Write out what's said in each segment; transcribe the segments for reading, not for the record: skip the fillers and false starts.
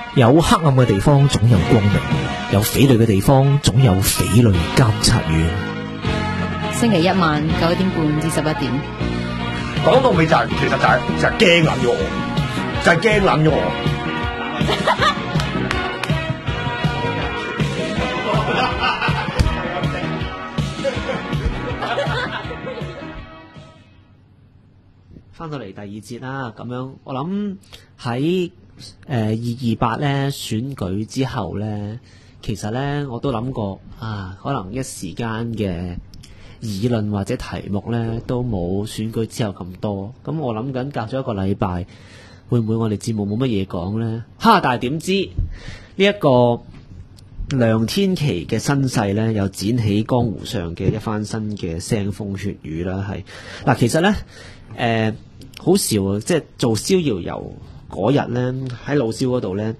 有黑暗嘅地方總有光明，有匪類嘅地方總有匪類監察院。 星期一晚9點半至11點。 講到尾就係、其實就係驚撚咗我，就係驚撚咗我。 翻到嚟第二節啦，咁樣我諗喺228咧選舉之後咧，其實咧我都諗過啊，可能一時間嘅議論或者題目咧都冇選舉之後咁多。咁我諗緊隔咗一個禮拜，會唔會我哋節目冇乜嘢講咧？但係點知呢一個梁天琦嘅身世咧，又展起江湖上嘅一番新嘅腥風血雨啦。係嗱，其實咧好笑啊！即係做逍遙遊嗰日咧，喺老蕭嗰度咧，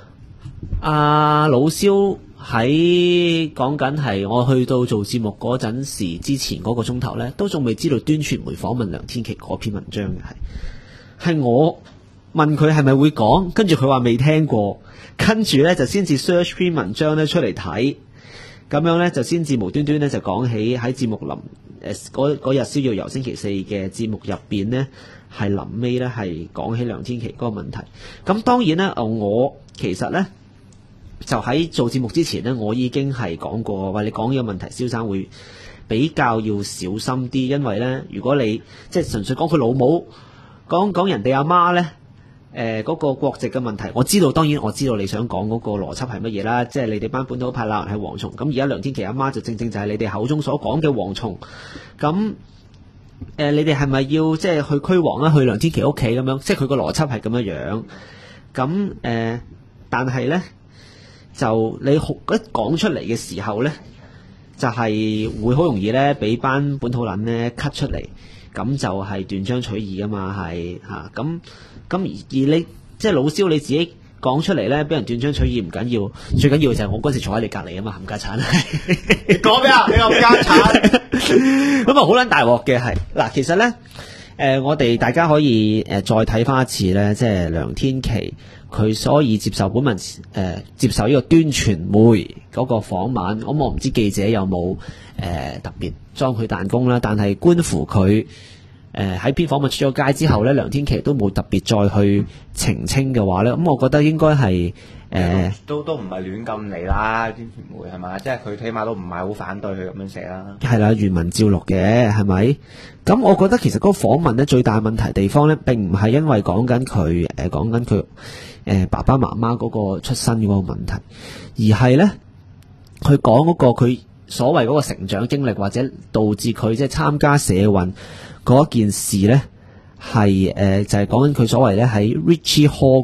老蕭喺講緊係我去到做節目嗰陣時之前嗰個鐘頭咧，都仲未知道端傳媒訪問梁天琦嗰篇文章嘅係我問佢係咪會講，跟住佢話未聽過，跟住咧就先至 search 篇文章咧出嚟睇，咁樣咧就先至無端端咧就講起喺節目嗰日逍遙遊星期四嘅節目入邊咧。係臨尾咧，係講起梁天琦嗰個問題。咁當然咧，我其實咧就喺做節目之前咧，我已經係講過，喂，你講呢個問題，蕭生會比較要小心啲，因為咧，如果你即係純粹講佢老母，講人哋阿媽咧，嗰個國籍嘅問題，當然我知道你想講嗰個邏輯係乜嘢啦，即係你哋班本土派鬧人係蝗蟲，咁而家梁天琦阿媽就正正就係你哋口中所講嘅蝗蟲，咁。你哋係咪要即係去驅蝗啦？去梁天琦屋企咁樣，即係佢個邏輯係咁樣樣。咁但係咧，就你一講出嚟嘅時候咧，就係會好容易咧，俾班本土撚咧 cut 出嚟，咁就係斷章取義噶嘛，係嚇。咁而你即係老蕭你自己講出嚟咧，俾人斷章取義唔緊要，最緊要就係我嗰時坐喺你隔離啊嘛，冚家鏟。 你講咩啊？你冚家鏟。 咁啊，好撚大鑊嘅係嗱，其實咧，我哋大家可以再睇翻一次咧，即係梁天琦佢所以接受本文接受呢個端傳媒嗰個訪問，咁我唔知記者有冇特別裝佢彈弓啦，但係觀乎佢喺篇訪問出咗街之後咧，梁天琦都冇特別再去澄清嘅話咧，咁我覺得應該係。 都唔係亂咁嚟啦，端傳媒係嘛，即係佢起碼都唔係好反對佢咁樣寫啦。 係啦，原文照錄嘅係咪？咁我覺得其實嗰個訪問咧最大問題地方咧，並唔係因為講緊佢爸爸媽媽嗰個出身嗰個問題，而係咧佢講嗰個佢所謂嗰個成長經歷，或者導致佢即係參加社運嗰件事咧，係就係講緊佢所謂咧喺 Richie Hall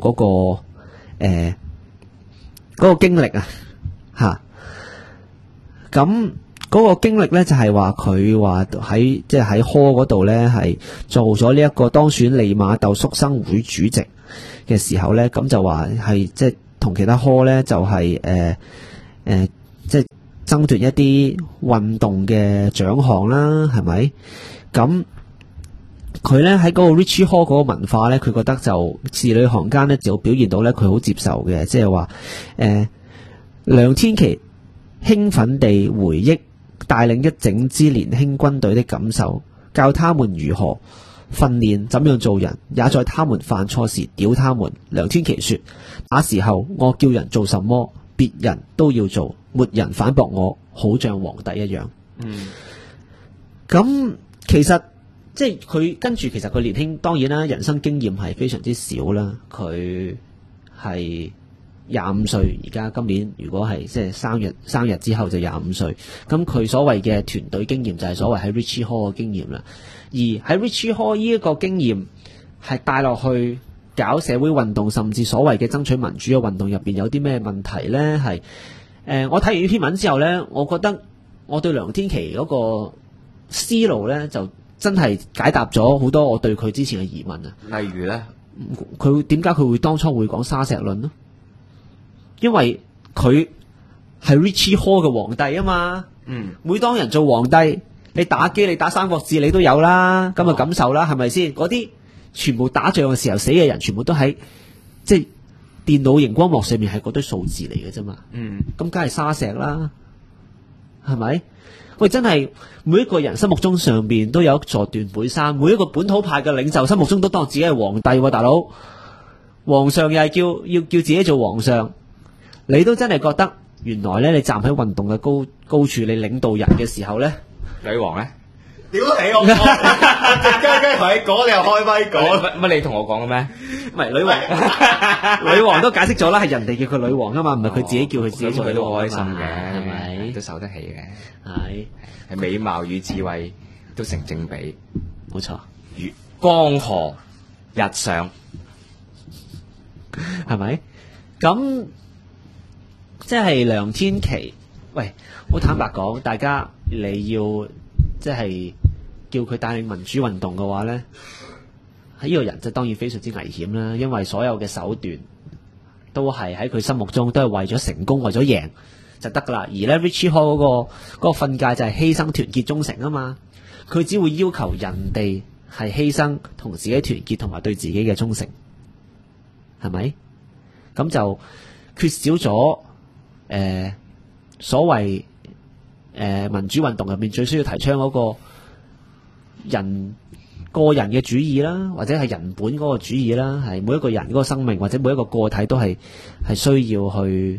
嗰個經歷啊，嚇！咁嗰個經歷咧就係話佢話喺即係喺 Hall 嗰度咧係做咗呢一個當選利馬竇宿生會主席嘅時候咧，咁就話係即係同其他 Hall 咧就係即係爭奪一啲運動嘅獎項啦，係咪？咁佢咧喺嗰個 Richie Hall 嗰個文化咧，佢覺得就字裏行間咧就表現到咧佢好接受嘅，即係話梁天琦興奮地回憶帶領一整支年輕軍隊的感受，教他們如何訓練，怎樣做人，也在他們犯錯時屌他們。梁天琦說：那時候我叫人做什麼，別人都要做，沒人反駁我，好像皇帝一樣。咁其實。即係佢跟住，其實佢年輕，當然啦，人生經驗係非常之少啦。佢係25歲，而家今年如果係即係生日之後就25歲。咁佢所謂嘅團隊經驗就係所謂喺 Richie Hall 嘅經驗啦。而喺 Richie Hall 呢一個經驗係帶落去搞社會運動，甚至所謂嘅爭取民主嘅運動入邊有啲咩問題呢？係我睇完呢篇文之後呢，我覺得我對梁天琦嗰個思路呢就真係解答咗好多我對佢之前嘅疑問啊！ 例如咧， 佢點解佢會當初會講沙石論呢？因為佢係 Richie Hall 嘅皇帝啊嘛。每當人做皇帝，你打機，你打三國志，你都有啦，咁嘅感受啦，係咪先？嗰啲全部打仗嘅時候死嘅人，全部都喺即係電腦熒光幕上面係嗰堆數字嚟嘅啫嘛。 嗯， 咁梗係沙石啦，係咪？喂，真係每一個人心目中上邊都有一座斷背山，每一個本土派嘅領袖心目中都當自己係皇帝喎，大佬。皇上又係要自己做皇上，你都真係覺得原來咧，你站喺運動嘅高處，你領導人嘅時候咧， 女王咧， 屌你我陣間同你講，你又開咪講， 乜你同我講嘅咩？ 唔係女王，女王都解釋咗啦，係人哋叫佢女王啊嘛，唔係佢自己叫佢自己做女佢都王啊嘛， 開心嘅， 係咪？ 都受得起嘅， 係係美貌與智慧都成正比， 冇錯， 如江河日上。 係咪？咁即係梁天琦，喂，好坦白講，大家你要即係叫佢帶領民主運動嘅話呢，喺呢個人就當然非常之危險啦，因為所有嘅手段都係喺佢心目中都係為咗成功，為咗贏就得噶啦。而呢 Richie Hall 嗰個訓誡就係犧牲、團結、忠誠啊嘛，佢只會要求人哋係犧牲同自己團結同埋對自己嘅忠誠。係咪？咁就缺少咗所謂民主運動入面最需要提倡嗰個個人嘅主義啦，或者係人本嗰個主義啦，係每一個人嗰個生命或者每一個個體都係需要去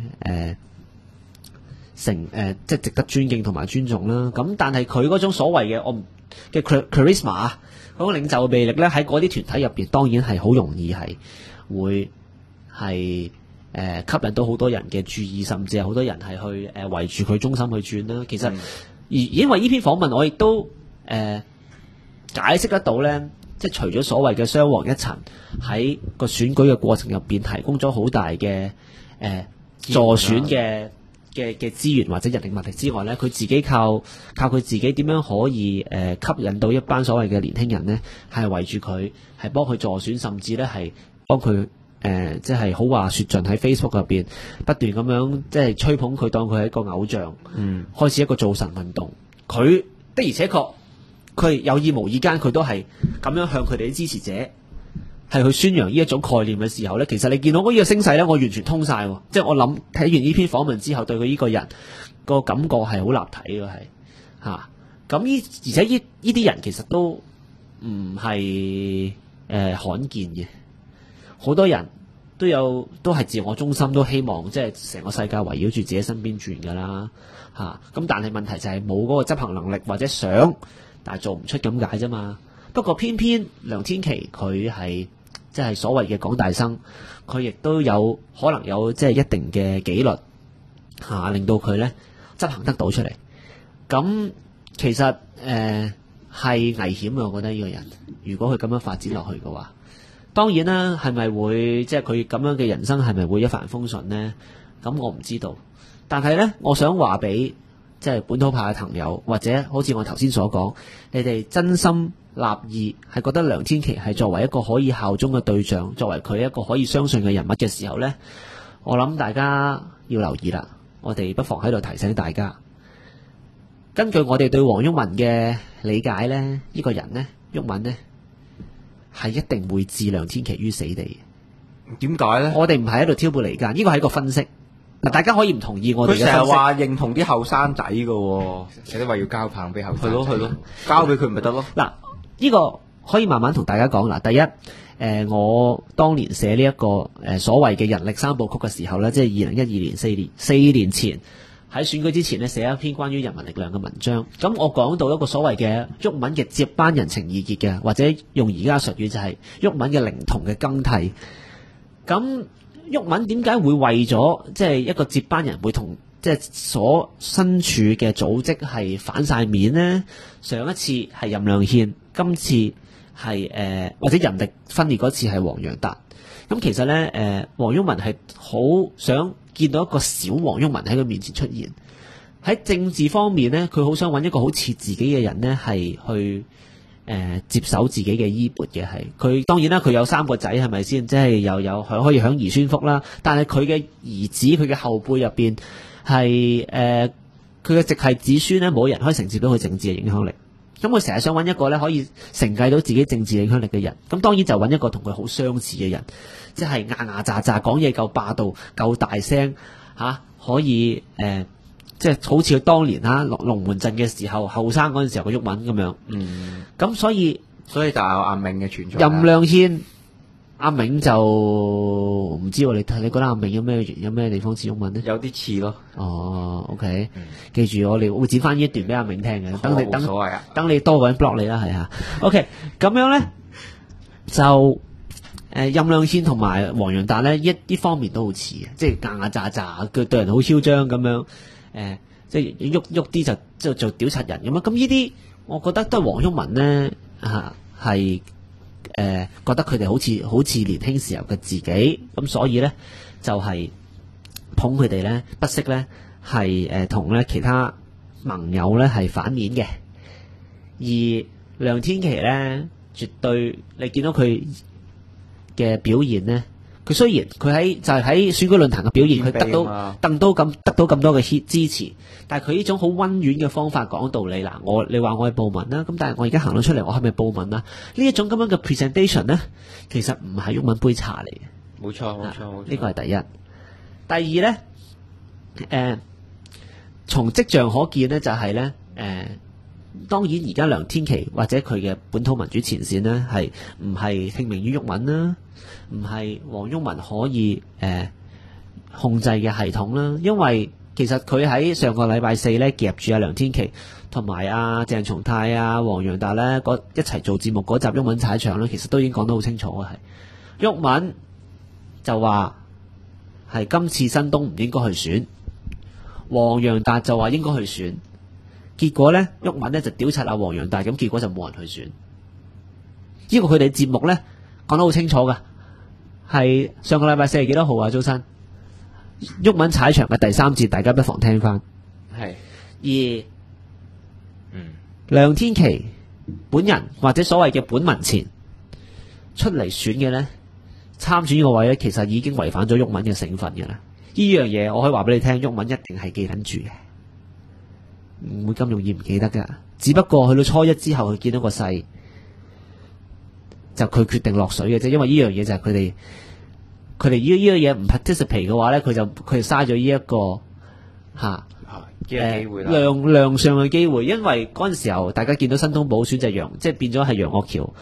即係值得尊敬同埋尊重啦。咁但係佢嗰種所謂嘅 charisma 嗰種領袖嘅魅力咧，喺嗰啲團體入邊，當然係好容易係會係吸引到好多人嘅注意，甚至係好多人係去圍住佢中心去轉啦。其實而因為呢篇訪問，我亦都解釋得到咧，即係除咗所謂嘅雙黃一塵喺個選舉嘅過程入邊提供咗好大嘅助選嘅資源或者人力物力之外咧，佢自己靠佢自己點樣可以吸引到一班所謂嘅年輕人呢，係圍住佢，係幫佢助選，甚至咧係幫佢即係好話說盡喺 Facebook 入邊不斷咁樣即係吹捧佢，當佢係一個偶像，開始一個造神運動。佢的而且確，佢有意無意間佢都係咁樣向佢哋啲支持者係去宣揚呢一種概念嘅時候呢，其實你見到嗰呢個聲勢呢，我完全通晒，即係我諗睇完呢篇訪問之後，對佢呢個人個感覺係好立體嘅，係吓咁而且呢啲人其實都唔係罕見嘅，好多人都係自我中心，都希望即係成個世界圍繞住自己身邊轉噶啦吓，咁但係問題就係冇嗰個執行能力或者想，但係做唔出咁解啫嘛。不過偏偏梁天琦佢係即係所謂嘅港大生，佢亦都有可能有即係一定嘅紀律吓，令到佢咧執行得到出嚟。咁其實係危險嘅，我覺得呢個人如果佢咁樣發展落去嘅話，當然啦，係咪會即係佢咁樣嘅人生係咪會一帆風順呢？咁我唔知道。但係呢，我想話俾即係本土派嘅朋友，或者好似我頭先所講，你哋真心立意係覺得梁天琦係作為一個可以效忠嘅對象，作為佢一個可以相信嘅人物嘅時候呢，我諗大家要留意啦。我哋不妨喺度提醒大家，根據我哋對黃毓民嘅理解呢，呢個人呢，毓民呢，係一定會置梁天琦於死地。 點解咧？ 我哋唔係喺度挑撥離間，呢個係一個分析。嗱，大家可以唔同意我哋嘅分析。 佢成日話認同啲後生仔嘅，有啲話要交棒俾後生仔。係咯，交俾佢咪得咯。 嗱，呢個可以慢慢同大家講。嗱，第一，我當年寫呢一個所謂嘅人力三部曲嘅時候咧，即係2012年4年前喺選舉之前咧，寫一篇關於人民力量嘅文章。咁我講到一個所謂嘅毓民嘅接班人情意結嘅，或者用而家術語就係毓民嘅靈童嘅更替。咁毓民點解會為咗即係一個接班人會同即係所身處嘅組織係反晒面呢？上一次係任亮憲，今次係或者人力分裂嗰次係黃洋達。咁其實呢，黃毓民係好想見到一個小黃毓民喺佢面前出現。喺政治方面呢，佢好想揾一個好似自己嘅人呢，係去接手自己嘅衣缽嘅。係佢當然啦，佢有3個仔係咪先？即係又有可以享兒孫福啦。但係佢嘅兒子，佢嘅後輩入邊係佢嘅直系子孫呢，冇人可以承接到佢政治嘅影響力。 咁佢成日想揾一個咧可以承繼到自己政治影響力嘅人，咁當然就揾一個同佢好相似嘅人，即係牙牙喳喳講嘢夠霸道、夠大聲可以即係好似佢當年龍門陣嘅時候後生嗰陣時候嘅毓民咁樣。咁所以就有阿銘嘅存在。 任亮軒、阿銘就唔知喎，你覺得阿銘有咩地方似毓民呢？ 有啲似咯。 哦，OK，記住我哋會剪翻呢一段俾阿銘聽嘅， 冇所謂啊， 等你多個人 block 你啦，係啊。OK， 咁樣咧就任亮軒同埋黃洋達咧一方面都好似嘅，即係牙喳喳，佢對人好囂張咁樣，即係喐啲就屌柒人咁樣。咁呢啲我覺得都係黃毓民咧係覺得佢哋好似年輕時候嘅自己，咁所以咧就係捧佢哋咧，不惜咧係同咧其他盟友咧係反面嘅。而梁天琦咧，絕對你見到佢嘅表現咧，佢雖然佢喺選舉論壇嘅表現，佢得到咁多嘅支持，但係佢呢種好溫婉嘅方法講道理嗱，你話我係暴民啦，咁但係我而家行到出嚟，我係咪暴民啊？呢一種咁樣嘅 presentation 咧，其實唔係毓民杯茶嚟嘅。 冇錯， 呢個係第一。第二咧，從跡象可見咧，就係咧，當然而家梁天琦或者佢嘅本土民主前線呢，係唔係聽命於毓民啦，唔係黃毓民可以控制嘅系統啦。因為其實佢喺上個禮拜四咧夾住阿梁天琦同埋阿鄭松泰黃洋達咧一齊做節目嗰集毓民踩場咧，其實都已經講得好清楚嘅，係毓民就話係今次新東唔應該去選，黃洋達就話應該去選。結果咧，毓民咧就屌柒阿黃洋達，咁結果就冇人去選。呢個佢哋節目咧講得好清楚噶，係上個禮拜四係幾多號啊？周生，毓民踩場嘅第3節，大家不妨聽翻。 係而梁天琦本人或者所謂嘅本民前出嚟選嘅咧，參選呢個位咧，其實已經違反咗毓民嘅成分嘅啦。呢樣嘢我可以話俾你聽，毓民一定係記緊住嘅。唔會咁容易唔記得噶，只不過去到初一之後，佢見到個勢，就佢決定落水嘅啫。因為呢樣嘢就係佢哋呢樣嘢唔 participate 嘅話咧，佢就嘥咗呢一個機會啦， 亮相嘅機會。因為嗰陣時候大家見到新東補選就即係變咗係楊岳橋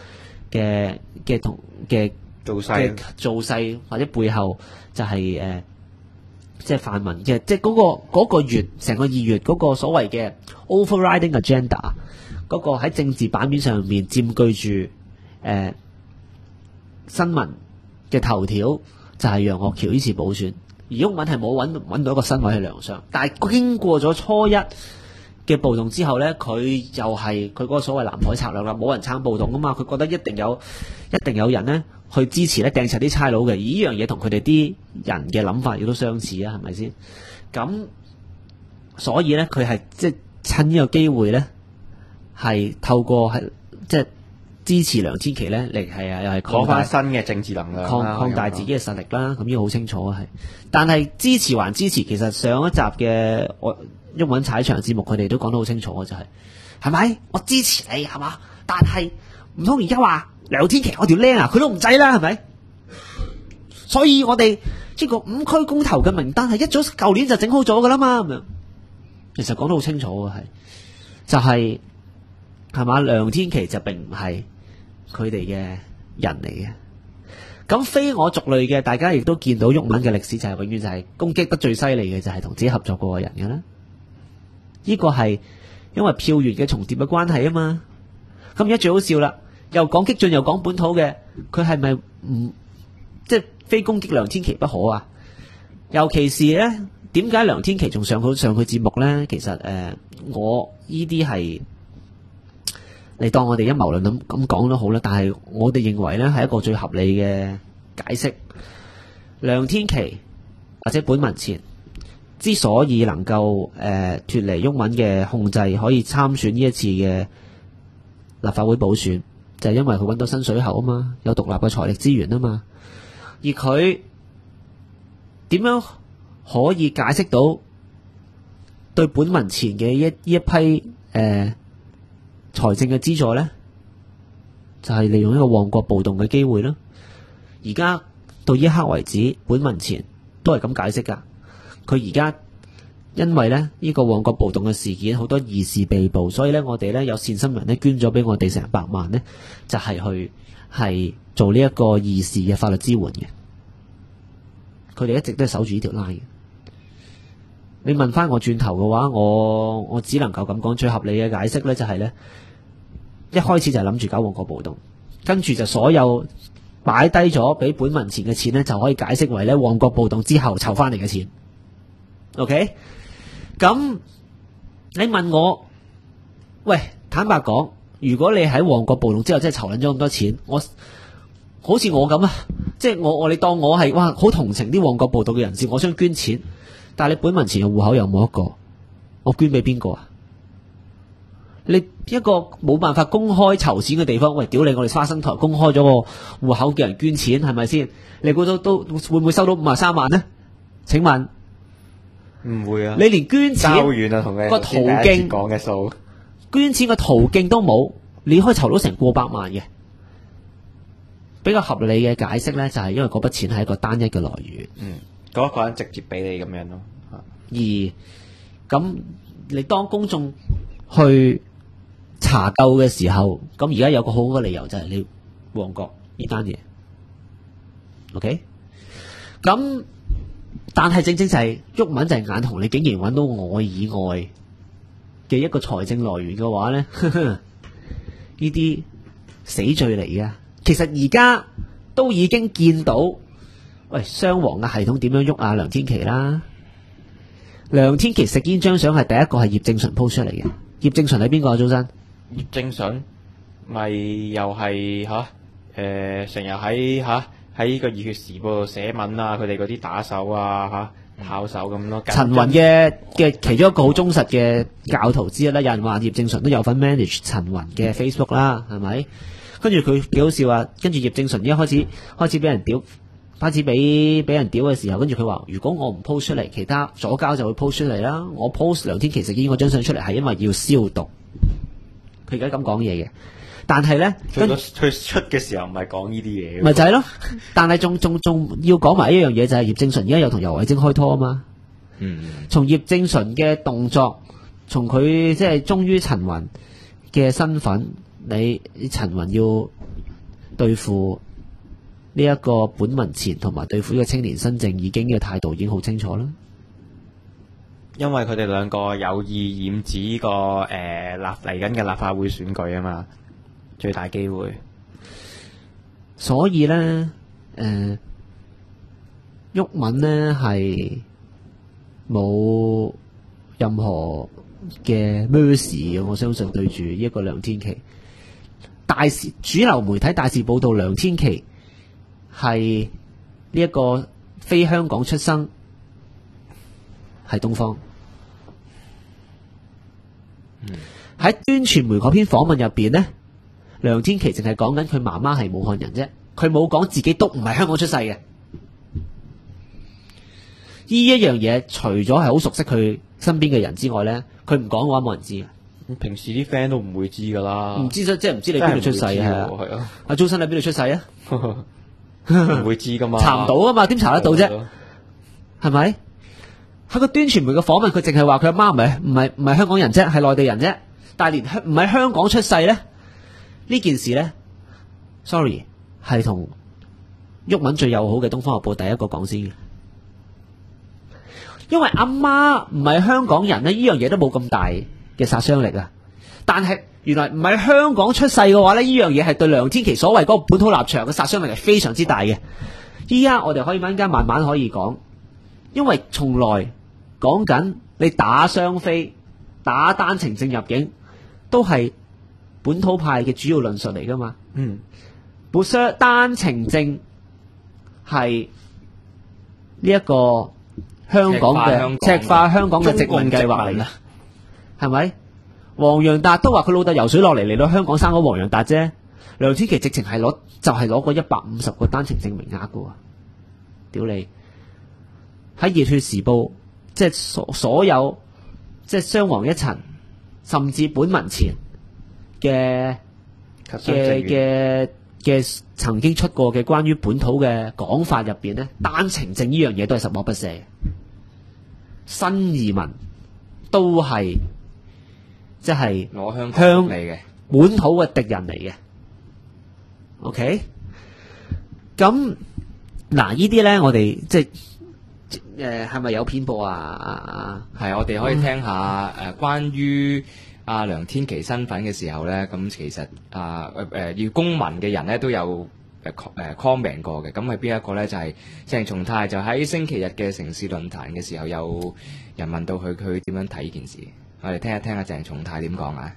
嘅造勢或者背後就係即係泛民嘅，即係嗰個月成個2月嗰個所謂嘅 overriding agenda， 嗰個喺政治版面上面佔據住新聞嘅頭條，就係楊岳橋呢次補選。而毓民係冇揾到一個身位去亮相，但係經過咗初一嘅暴動之後咧，佢又係佢嗰個所謂藍海策略啦，冇人撐暴動啊嘛，佢覺得一定有人咧去支持咧掟齊啲差佬嘅，而呢樣嘢同佢哋啲人嘅諗法亦都相似啊，係咪先？咁所以咧，佢係即係趁呢個機會咧，係透過即係支持梁天琦咧嚟又係攞翻新嘅政治能量， 擴大自己嘅實力啦。咁呢個好清楚啊，係。但係支持還支持，其實上一集嘅毓民踩場節目，佢哋都講得好清楚嘅，就係咪？我支持你係嘛？但係唔通而家話梁天琦我條僆啊，佢都唔制啦，係咪？所以我哋呢個5區公投嘅名單係一早舊年就整好咗噶啦嘛，咁樣其實講得好清楚嘅，係就係嘛？梁天琦就並唔係佢哋嘅人嚟嘅。咁非我族類嘅，大家亦都見到毓民嘅歷史就係永遠就係攻擊得最犀利嘅就係同自己合作過嘅人嘅啦。呢個係因為票源嘅重疊嘅關係啊嘛。咁而家最好笑啦，又講激進又講本土嘅，佢係咪唔即係非攻擊梁天琦不可啊？尤其是咧，點解梁天琦仲上佢節目咧？其實我呢啲係你當我哋陰謀論咁講都好啦，但係我哋認為咧係一個最合理嘅解釋。梁天琦或者本民前之所以能夠脫離毓民嘅控制，可以參選呢一次嘅立法會補選，就係因為佢揾到新水喉啊嘛，有獨立嘅財力資源啊嘛。而佢點樣可以解釋到對本民前嘅一批財政嘅資助呢，就係利用呢個旺角暴動嘅機會啦。而家到呢一刻為止，本民前都係咁解釋噶。佢而家因為呢個旺角暴動嘅事件，好多義士被捕，所以呢，我哋呢有善心人呢捐咗俾我哋成100萬呢，就係去做呢一個義士嘅法律支援嘅。佢哋一直都係守住呢條 line 嘅。你問翻我轉頭嘅話，我只能夠咁講，最合理嘅解釋呢，就係呢：一開始就係諗住搞旺角暴動，跟住就所有擺低咗俾本民前嘅錢呢，就可以解釋為呢旺角暴動之後籌翻嚟嘅錢。OK， 咁你問我，喂，坦白講，如果你喺旺角暴動之後真係籌捻咗咁多錢，好似我咁啊，即係你當我係哇好同情啲旺角暴動嘅人士，我想捐錢。但係你本民前嘅戶口有冇一個？我捐俾邊個啊？你一個冇辦法公開籌錢嘅地方，喂，屌你！我哋花生台公開咗個戶口叫人捐錢，係咪先？你估都會唔會收到53萬呢？請問唔會啊！ 你連捐錢交遠啊，同你個途徑講嘅數， 捐錢嘅途徑都冇，你可以籌到成過百萬嘅。比較合理嘅解釋呢，就係因為嗰筆錢係一個單一嘅來源。 嗰一個人直接俾你咁樣咯。 而咁你當公眾去查究嘅時候，咁而家有個好好嘅理由就係你旺角呢單嘢 ，OK？ 咁但係正正就係毓民就係眼紅，你竟然揾到我以外嘅一個財政來源嘅話呢，呢啲死罪嚟嘅。其實而家都已經見到。喂，雙黃嘅系統點樣喐啊？梁天琦啦，梁天琦食煙張相係第一個係葉正淳 po 出嚟嘅。葉正淳係邊個啊？早晨， 葉正淳咪又係成日喺呢個熱血時報度寫文啊，佢哋嗰啲打手啊炮手咁咯。 陳雲嘅其中一個好忠實嘅教徒之一啦，有人話葉正淳都有份 manage 陳雲嘅 Facebook 啦，係咪？跟住佢幾好笑啊！跟住葉正淳一開始俾人屌。開始俾人屌嘅時候，跟住佢話：如果我唔 post 出嚟，其他左膠就會 post 出嚟啦。我 post 梁天琦食煙嗰張相出嚟係因為要消毒。佢而家咁講嘢嘅，但係咧， 佢出嘅時候唔係講呢啲嘢， 咪就係咯。但係仲要講埋一樣嘢，就係葉正淳而家又同游蕙禎開拖啊嘛。從葉正淳嘅動作，從佢即係忠於陳雲嘅身份，你陳雲要對付呢一個本民前同埋對付呢個青年新政已經嘅態度已經好清楚啦。 因為佢哋兩個有意染指呢個嚟緊嘅立法會選舉啊嘛，最大機會。 所以咧，毓民呢係冇任何嘅 mercy 嘅，我相信對住呢一個梁天琦。主流媒體大肆報道梁天琦係呢一個非香港出生，係東方。喺端傳媒嗰篇訪問入邊呢，梁天琦淨係講緊佢媽媽係武漢人啫，佢冇講自己都唔係香港出世嘅。呢一樣嘢，除咗係好熟悉佢身邊嘅人之外呢，佢唔講嘅話冇人知嘅。 平時啲 friend 都唔會知噶啦， 唔知即係唔知你邊度出世啊？ 係啊， 阿周生你邊度出世啊？ 唔會知噶嘛， 查唔到啊嘛，點查得到啫？係咪？喺個端傳媒嘅訪問，佢淨係話佢阿媽唔係香港人啫，係內地人啫。但係連唔喺香港出世咧，呢件事咧 ，sorry 係同毓民最友好嘅《東方日報》第一個講先嘅。因為阿媽唔係香港人咧，呢樣嘢都冇咁大嘅殺傷力啊。但係原來唔係香港出世嘅話咧，呢樣嘢係對梁天琦所謂嗰個本土立場嘅殺傷力係非常之大嘅。依家我哋可以慢慢可以講，因為從來講緊你打雙非、打單程證入境，都係本土派嘅主要論述嚟噶嘛。本身單程證係呢一個香港嘅赤化香港嘅殖民計劃嚟噶，係咪？黃洋達都話佢老豆游水落嚟到香港生咗黃洋達啫。梁天琦直情係攞個150個單程證名額噶喎，屌你！喺熱血時報，即係所有即係雙黃一層，甚至本民前嘅曾經出過嘅關於本土嘅講法入邊咧，單程證呢樣嘢都係十惡不赦嘅。新移民都係即係攞香港嚟嘅本土嘅敵人嚟嘅。OK， 咁嗱呢啲咧，我哋即係係咪有偏頗啊？ 係，我哋可以聽下關於梁天琦身份嘅時候咧，咁其實要公民嘅人咧都有comment 過嘅。咁係邊一個咧？就係鄭松泰，就喺星期日嘅城市論壇嘅時候，有人問到佢點樣睇呢件事。我哋聽一聽阿鄭松泰點講啊！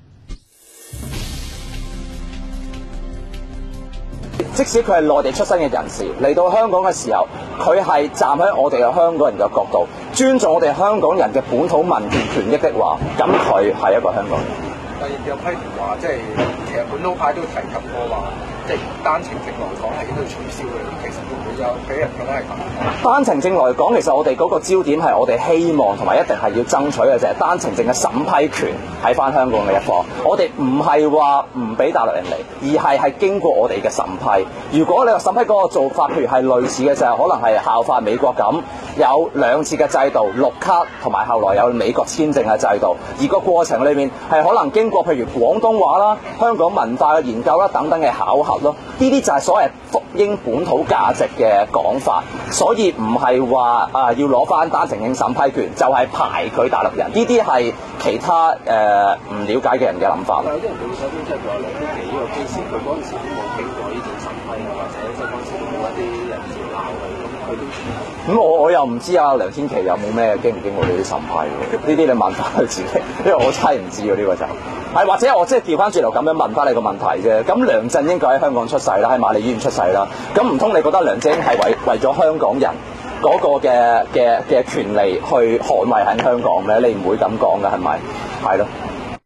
即使佢係內地出身嘅人士嚟到香港嘅時候，佢係站喺我哋嘅香港人嘅角度，尊重我哋香港人嘅本土民權益的話，咁佢係一個香港人。 但亦有批評話，即係其實本土派都提及過話，即係單程證來港係應該取消嘅。咁其實會唔會有俾人覺得係咁？ 單程證來講，其實我哋嗰個焦點係我哋希望同埋一定係要爭取嘅就係單程證嘅審批權喺翻香港嘅一方。我哋唔係話唔俾大陸人嚟，而係經過我哋嘅審批。如果你話審批嗰個做法，譬如係類似嘅就係可能係效法美國咁，有兩次嘅制度，綠卡同埋後來有美國簽證嘅制度，而個過程裏面係可能經過譬如廣東話啦、香港文化嘅研究啦等等嘅考核咯，呢啲就係所謂福音本土價值嘅講法，所以唔係話要攞翻單程證審批權就係排佢大陸人，呢啲係其他唔了解嘅人嘅諗法。 但係有啲人會想即係話梁天琦呢個 case，佢嗰陣時都冇經過呢種審批啊，或者即係當時都冇一啲人士鬧佢，咁佢都咁我又唔知梁天琦有冇咩經唔經過呢啲審批喎？呢啲你問翻佢自己，因為我真係唔知喎呢個就係或者我即係調翻轉頭咁樣問翻你個問題啫。咁梁振英佢喺香港出世啦，喺瑪麗醫院出世啦，咁唔通你覺得梁振英係為咗香港人嗰個嘅權利去捍衛喺香港咩？你唔會咁講㗎係咪？係咯。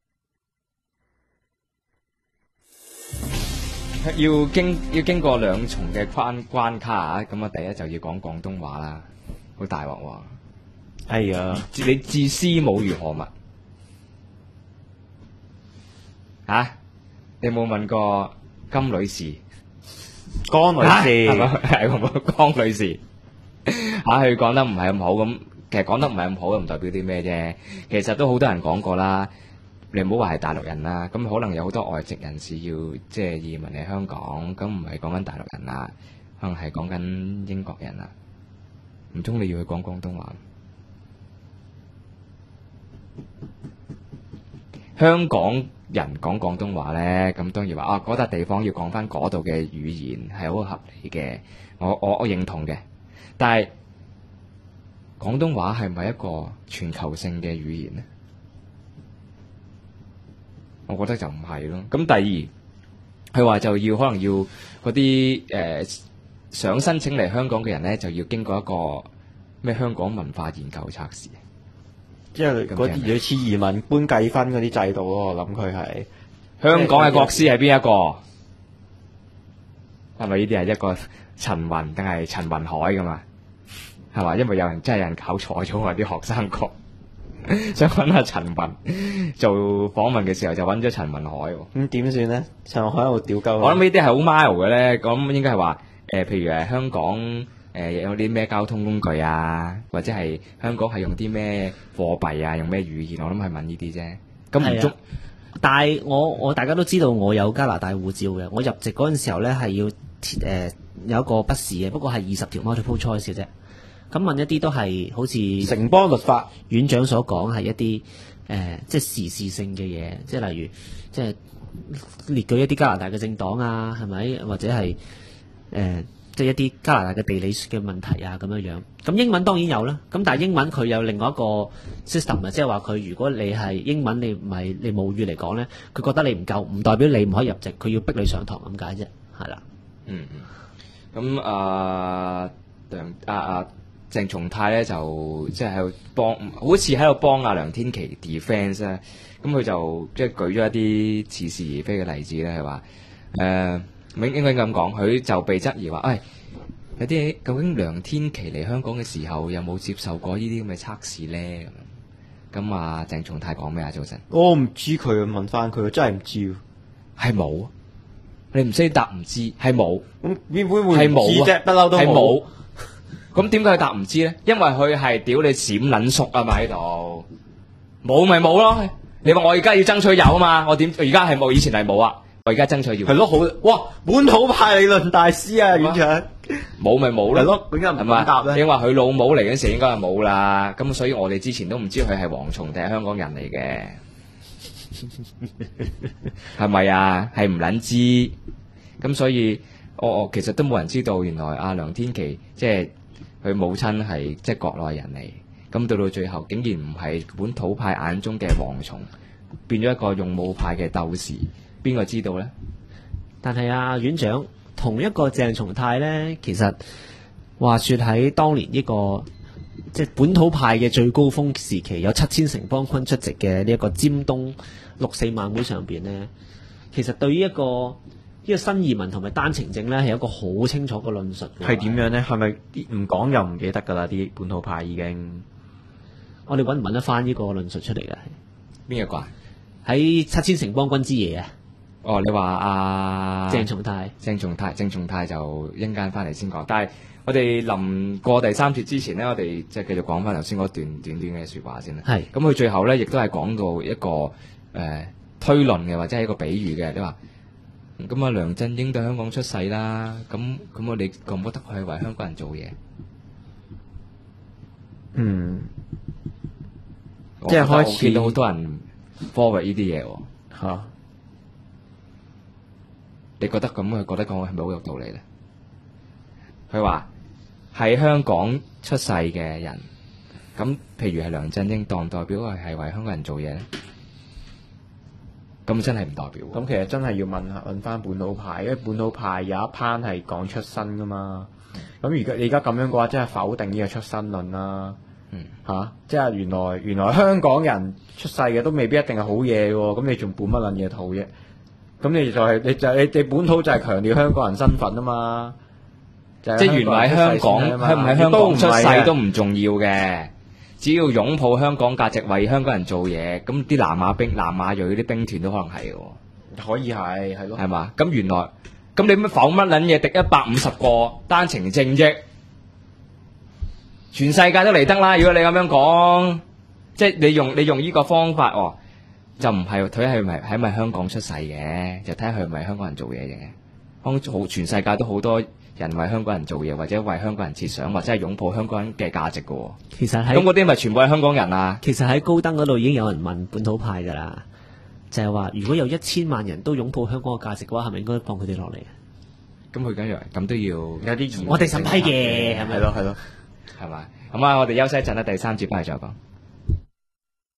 要經過兩重嘅關卡啊！咁啊，第一就要講廣東話啦，好大鑊喎！ 係啊， 你自私母如何物？你有冇問過金女士？ 江女士係咪？係江女士佢講得唔係咁好咁，其實講得唔係咁好，唔代表啲咩啫。其實都好多人講過啦。你唔好話係大陸人啦，咁可能有好多外籍人士要即係移民嚟香港，咁唔係講緊大陸人啦，可能係講緊英國人啦。唔通你要去講廣東話？香港人講廣東話呢，咁當然話嗰笪地方要講翻嗰度嘅語言係好合理嘅，我認同嘅。但係廣東話係咪一個全球性嘅語言呢？我覺得就唔係咯。咁第二，佢話就要可能要嗰啲想申請嚟香港嘅人呢，就要經過一個咩香港文化研究測試， 即係嗰啲類似移民搬計分嗰啲制度咯。我諗佢係香港嘅國師係邊一個？係咪呢啲係一個陳雲定係陳雲海噶嘛？係嘛？因為真係有人搞錯咗啊！啲學生講想揾下陳雲做訪問嘅時候，就揾咗陳雲海。 咁點算咧？陳雲海喺度屌鳩。 我諗呢啲係好 mild 嘅咧，咁應該係話譬如香港有啲咩交通工具啊，或者係香港係用啲咩貨幣啊，用咩語言，我諗係問呢啲啫。咁唔足。 但係我大家都知道我有加拿大護照嘅，我入籍嗰陣時候咧係要有一個筆試嘅，不過係20條 multiple choice 嘅啫。咁問一啲都係好似城邦律法院長所講係一啲即係時事性嘅嘢，即係例如即係列舉一啲加拿大嘅政黨啊，係咪？或者係即係一啲加拿大嘅地理嘅問題啊咁樣樣。咁英文當然有啦，咁但係英文佢有另外一個 system 啊，即係話佢如果你係英文你唔係你母語嚟講咧，佢覺得你唔夠，唔代表你唔可以入籍，佢要逼你上堂咁解啫，係啦。 咁鄭松泰咧就即係喺度幫，好似喺度幫阿梁天琦 defence 咧。咁佢就即係舉咗一啲似是而非嘅例子咧，係話應該咁講，佢就被質疑話，有啲究竟梁天琦嚟香港嘅時候有冇接受過呢啲咁嘅測試咧？咁咁啊，鄭松泰講咩啊？早晨我唔知佢，問翻佢，真係唔知。 係冇，你唔識答唔知，係冇。 咁邊會唔係冇啊知啫？不嬲都係冇。咁點解佢答唔知咧？因為佢係屌你閃撚熟啊嘛喺度，冇咪冇咯。你話我而家要爭取有啊嘛？我點而家係冇，以前係冇啊。我而家爭取要係咯，好哇！本土派理論大師啊，院長冇咪冇係咯，點解唔係答咧？ 你話佢老母嚟嗰時應該係冇啦。咁所以我哋之前都唔知佢係蝗蟲定係香港人嚟嘅，係咪啊？係唔撚知。咁所以我其實都冇人知道，原來阿梁天琦即係佢母親係即係國內人嚟。咁到最後竟然唔係本土派眼中嘅蝗蟲，變咗一個勇武派嘅鬥士。邊個知道呢？ 但係啊，院長同一個鄭松泰呢，其實話說喺當年呢個即係本土派嘅最高峰時期，有7000城邦軍出席嘅呢一個尖東6·4晚會上邊呢，其實對於一個新移民同埋單程證呢，係有一個好清楚嘅論述。 係點樣呢？係咪唔講又唔記得㗎啦？啲本土派已經， 我哋揾唔揾得翻呢個論述出嚟嘅？ 邊個啩？ 喺7000城邦軍之夜啊！ 哦，你話鄭松泰就一陣間翻嚟先講。但係我哋臨過第3節之前呢，我哋即係繼續講翻頭先嗰段短嘅説話先啦。係。咁佢最後咧，亦都係講到一個推論嘅，或者係一個比喻嘅。你話咁啊，梁振英對香港出世啦，咁我哋覺唔覺得佢係為香港人做嘢？即係開始見到好多人 forward 呢啲嘢喎。嚇！你覺得咁佢覺得講係咪好有道理咧？佢話喺香港出世嘅人，咁譬如係梁振英，代唔代表佢係為香港人做嘢咧？咁真係唔代表。 咁其實真係要問翻本土派，因為本土派有一班係講出身噶嘛。咁你而家咁樣嘅話，真係否定呢個出身論啦。即係原來香港人出世嘅都未必一定係好嘢喎。咁你仲本乜撚嘢土啫？咁你本土就係強調香港人身份啊嘛，即係原來喺香港，佢唔喺香港出世都唔重要嘅，只要擁抱香港價值，為香港人做嘢，咁啲南亞裔啲兵團都可能係嘅， 可以係咯， 係嘛？咁原來咁你乜否乜撚嘢敵150個單程證啫？全世界都嚟得啦！如果你咁樣講，即係你用呢個方法哦。就唔係睇下佢係咪香港出世嘅，就睇下佢係咪香港人做嘢嘅。全世界都好多人為香港人做嘢，或者為香港人設想，或者係擁抱香港人嘅價值嘅。 其實咁嗰啲咪全部係香港人啊？ 其實喺高登嗰度已經有人問本土派㗎啦，就係話如果有1000萬人都擁抱香港嘅價值嘅話，係咪應該放佢哋落嚟？ 咁佢緊咁都要有啲我哋審批嘅，係咪？ 係咯，係嘛？咁啊，我哋休息一陣啦，第3節翻嚟再講。